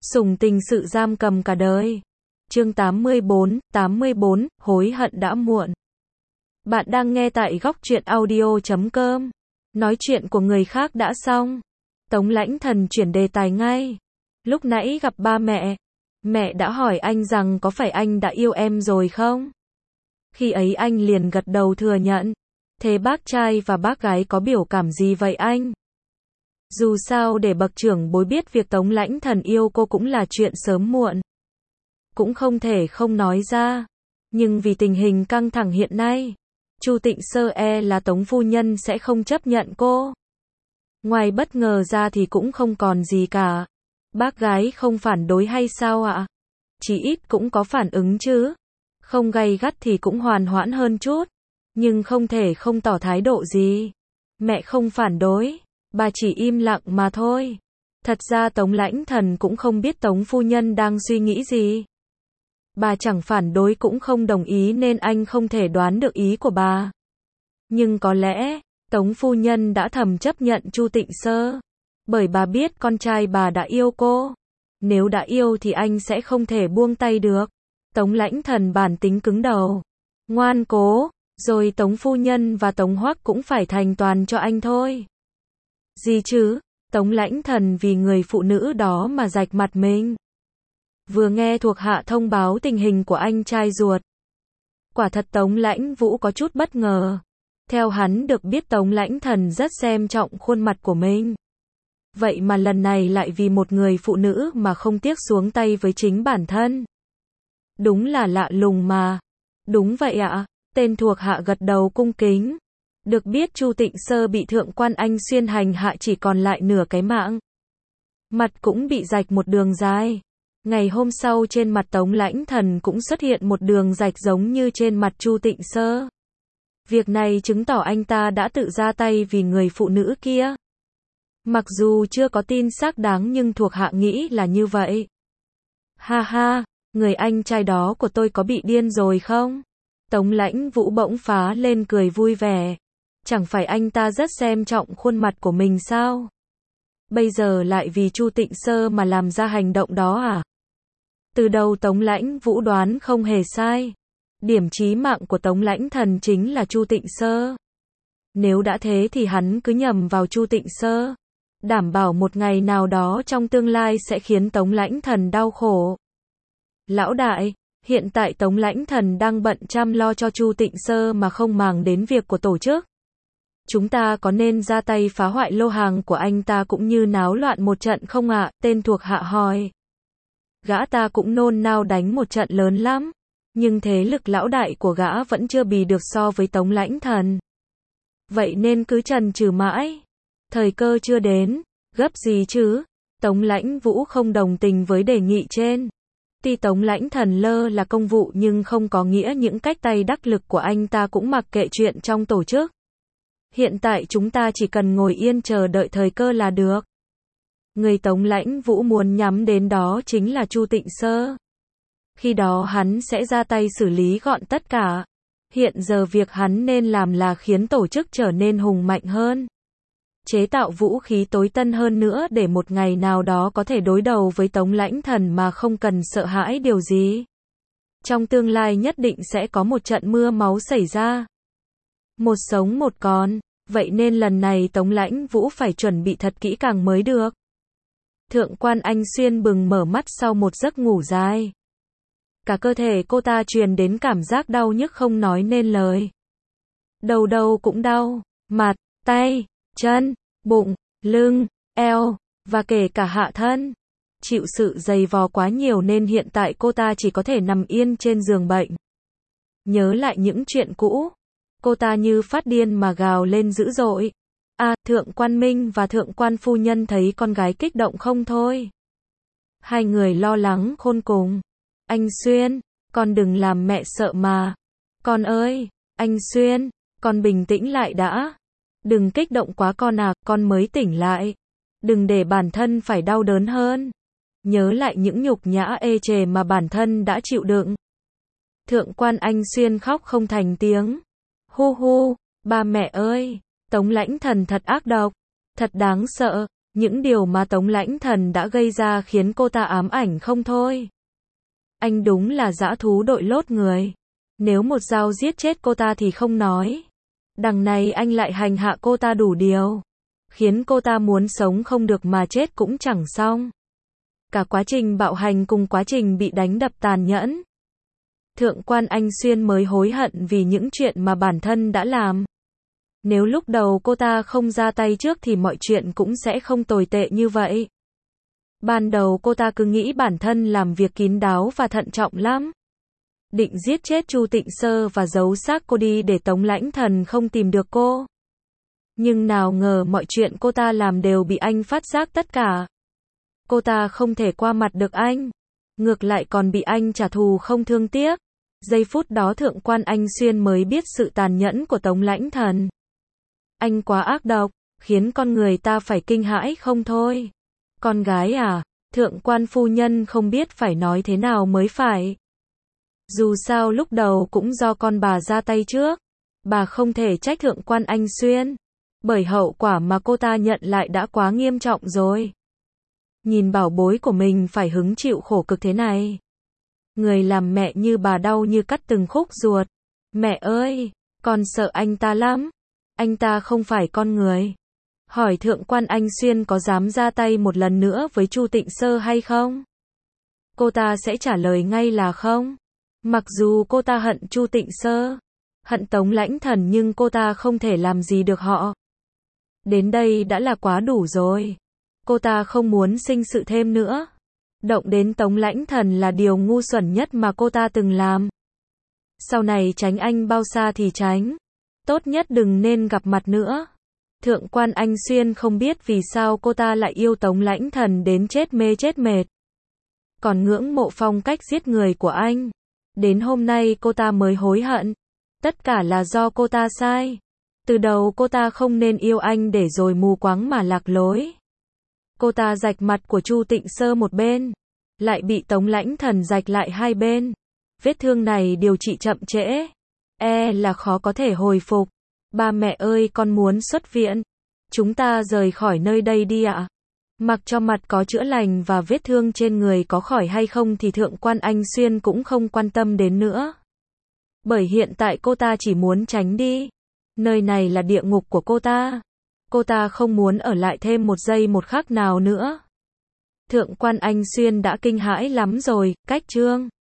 Sủng tình sự giam cầm cả đời. Chương 84, hối hận đã muộn. Bạn đang nghe tại góc truyện audio.com. Nói chuyện của người khác đã xong. Tống Lãnh Thần chuyển đề tài ngay. Lúc nãy gặp ba mẹ. Mẹ đã hỏi anh rằng có phải anh đã yêu em rồi không? Khi ấy anh liền gật đầu thừa nhận. Thế bác trai và bác gái có biểu cảm gì vậy anh? Dù sao để bậc trưởng bối biết việc Tống Lãnh Thần yêu cô cũng là chuyện sớm muộn. Cũng không thể không nói ra. Nhưng vì tình hình căng thẳng hiện nay, Chu Tịnh Sơ là Tống phu nhân sẽ không chấp nhận cô. Ngoài bất ngờ ra thì cũng không còn gì cả. Bác gái không phản đối hay sao ạ? Chỉ ít cũng có phản ứng chứ. Không gay gắt thì cũng hòa hoãn hơn chút. Nhưng không thể không tỏ thái độ gì. Mẹ không phản đối. Bà chỉ im lặng mà thôi. Thật ra Tống Lãnh Thần cũng không biết Tống phu nhân đang suy nghĩ gì. Bà chẳng phản đối cũng không đồng ý nên anh không thể đoán được ý của bà. Nhưng có lẽ, Tống phu nhân đã thầm chấp nhận Chu Tịnh Sơ. Bởi bà biết con trai bà đã yêu cô. Nếu đã yêu thì anh sẽ không thể buông tay được. Tống Lãnh Thần bản tính cứng đầu. Ngoan cố, rồi Tống phu nhân và Tống Hoắc cũng phải thành toàn cho anh thôi. Gì chứ? Tống Lãnh Thần vì người phụ nữ đó mà rạch mặt mình. Vừa nghe thuộc hạ thông báo tình hình của anh trai ruột. Quả thật Tống Lãnh Vũ có chút bất ngờ. Theo hắn được biết Tống Lãnh Thần rất xem trọng khuôn mặt của mình. Vậy mà lần này lại vì một người phụ nữ mà không tiếc xuống tay với chính bản thân. Đúng là lạ lùng mà. Đúng vậy ạ. Tên thuộc hạ gật đầu cung kính. Được biết Chu Tịnh Sơ bị Thượng quan Anh Xuyên hành hạ chỉ còn lại nửa cái mạng. Mặt cũng bị rạch một đường dài. Ngày hôm sau trên mặt Tống Lãnh Thần cũng xuất hiện một đường rạch giống như trên mặt Chu Tịnh Sơ. Việc này chứng tỏ anh ta đã tự ra tay vì người phụ nữ kia. Mặc dù chưa có tin xác đáng nhưng thuộc hạ nghĩ là như vậy. Ha ha, người anh trai đó của tôi có bị điên rồi không? Tống Lãnh Vũ bỗng phá lên cười vui vẻ. Chẳng phải anh ta rất xem trọng khuôn mặt của mình sao? Bây giờ lại vì Chu Tịnh Sơ mà làm ra hành động đó à? Từ đầu Tống Lãnh Vũ đoán không hề sai. Điểm chí mạng của Tống Lãnh Thần chính là Chu Tịnh Sơ. Nếu đã thế thì hắn cứ nhầm vào Chu Tịnh Sơ. Đảm bảo một ngày nào đó trong tương lai sẽ khiến Tống Lãnh Thần đau khổ. Lão đại, hiện tại Tống Lãnh Thần đang bận chăm lo cho Chu Tịnh Sơ mà không màng đến việc của tổ chức. Chúng ta có nên ra tay phá hoại lô hàng của anh ta cũng như náo loạn một trận không ạ? Tên thuộc hạ hỏi. Gã ta cũng nôn nao đánh một trận lớn lắm. Nhưng thế lực lão đại của gã vẫn chưa bì được so với Tống Lãnh Thần. Vậy nên cứ chần chừ mãi. Thời cơ chưa đến. Gấp gì chứ? Tống Lãnh Vũ không đồng tình với đề nghị trên. Tuy Tống Lãnh Thần lơ là công vụ nhưng không có nghĩa những cách tay đắc lực của anh ta cũng mặc kệ chuyện trong tổ chức. Hiện tại chúng ta chỉ cần ngồi yên chờ đợi thời cơ là được. Người Tống Lãnh Vũ muốn nhắm đến đó chính là Chu Tịnh Sơ. Khi đó hắn sẽ ra tay xử lý gọn tất cả. Hiện giờ việc hắn nên làm là khiến tổ chức trở nên hùng mạnh hơn. Chế tạo vũ khí tối tân hơn nữa để một ngày nào đó có thể đối đầu với Tống Lãnh Thần mà không cần sợ hãi điều gì. Trong tương lai nhất định sẽ có một trận mưa máu xảy ra. Một sống một còn. Vậy nên lần này Tống Lãnh Vũ phải chuẩn bị thật kỹ càng mới được. Thượng quan Anh Xuyên bừng mở mắt sau một giấc ngủ dài. Cả cơ thể cô ta truyền đến cảm giác đau nhức không nói nên lời. Đầu đâu cũng đau. Mặt, tay, chân, bụng, lưng, eo, và kể cả hạ thân. Chịu sự giày vò quá nhiều nên hiện tại cô ta chỉ có thể nằm yên trên giường bệnh. Nhớ lại những chuyện cũ. Cô ta như phát điên mà gào lên dữ dội. Thượng quan Minh và thượng quan phu nhân thấy con gái kích động không thôi. Hai người lo lắng khôn cùng. Anh Xuyên, con đừng làm mẹ sợ mà. Con ơi, anh Xuyên, con bình tĩnh lại đã. Đừng kích động quá con à, con mới tỉnh lại. Đừng để bản thân phải đau đớn hơn. Nhớ lại những nhục nhã ê chề mà bản thân đã chịu đựng. Thượng quan Anh Xuyên khóc không thành tiếng. Hu hu, ba mẹ ơi, Tống Lãnh Thần thật ác độc, thật đáng sợ. Những điều mà Tống Lãnh Thần đã gây ra khiến cô ta ám ảnh không thôi. Anh đúng là dã thú đội lốt người. Nếu một dao giết chết cô ta thì không nói. Đằng này anh lại hành hạ cô ta đủ điều. Khiến cô ta muốn sống không được mà chết cũng chẳng xong. Cả quá trình bạo hành cùng quá trình bị đánh đập tàn nhẫn. Thượng quan Anh Xuyên mới hối hận vì những chuyện mà bản thân đã làm. Nếu lúc đầu cô ta không ra tay trước thì mọi chuyện cũng sẽ không tồi tệ như vậy. Ban đầu cô ta cứ nghĩ bản thân làm việc kín đáo và thận trọng lắm. Định giết chết Chu Tịnh Sơ và giấu xác cô đi để Tống Lãnh Thần không tìm được cô. Nhưng nào ngờ mọi chuyện cô ta làm đều bị anh phát giác tất cả. Cô ta không thể qua mặt được anh. Ngược lại còn bị anh trả thù không thương tiếc. Giây phút đó Thượng quan Anh Xuyên mới biết sự tàn nhẫn của Tống Lãnh Thần. Anh quá ác độc, khiến con người ta phải kinh hãi không thôi. Con gái à, Thượng quan phu nhân không biết phải nói thế nào mới phải. Dù sao lúc đầu cũng do con bà ra tay trước. Bà không thể trách Thượng quan Anh Xuyên. Bởi hậu quả mà cô ta nhận lại đã quá nghiêm trọng rồi. Nhìn bảo bối của mình phải hứng chịu khổ cực thế này. Người làm mẹ như bà đau như cắt từng khúc ruột. Mẹ ơi, con sợ anh ta lắm. Anh ta không phải con người. Hỏi Thượng quan Anh Xuyên có dám ra tay một lần nữa với Chu Tịnh Sơ hay không? Cô ta sẽ trả lời ngay là không. Mặc dù cô ta hận Chu Tịnh Sơ, hận Tống Lãnh Thần nhưng cô ta không thể làm gì được họ. Đến đây đã là quá đủ rồi. Cô ta không muốn sinh sự thêm nữa. Động đến Tống Lãnh Thần là điều ngu xuẩn nhất mà cô ta từng làm. Sau này tránh anh bao xa thì tránh. Tốt nhất đừng nên gặp mặt nữa. Thượng quan Anh Xuyên không biết vì sao cô ta lại yêu Tống Lãnh Thần đến chết mê chết mệt. Còn ngưỡng mộ phong cách giết người của anh. Đến hôm nay cô ta mới hối hận. Tất cả là do cô ta sai. Từ đầu cô ta không nên yêu anh để rồi mù quáng mà lạc lối. Cô ta rạch mặt của Chu Tịnh Sơ một bên. Lại bị Tống Lãnh Thần rạch lại hai bên. Vết thương này điều trị chậm trễ. Là khó có thể hồi phục. Ba mẹ ơi con muốn xuất viện. Chúng ta rời khỏi nơi đây đi ạ. Mặc cho mặt có chữa lành và vết thương trên người có khỏi hay không thì Thượng quan Anh Xuyên cũng không quan tâm đến nữa. Bởi hiện tại cô ta chỉ muốn tránh đi. Nơi này là địa ngục của cô ta. Cô ta không muốn ở lại thêm một giây một khắc nào nữa. Thượng quan Anh Xuyên đã kinh hãi lắm rồi, cách chương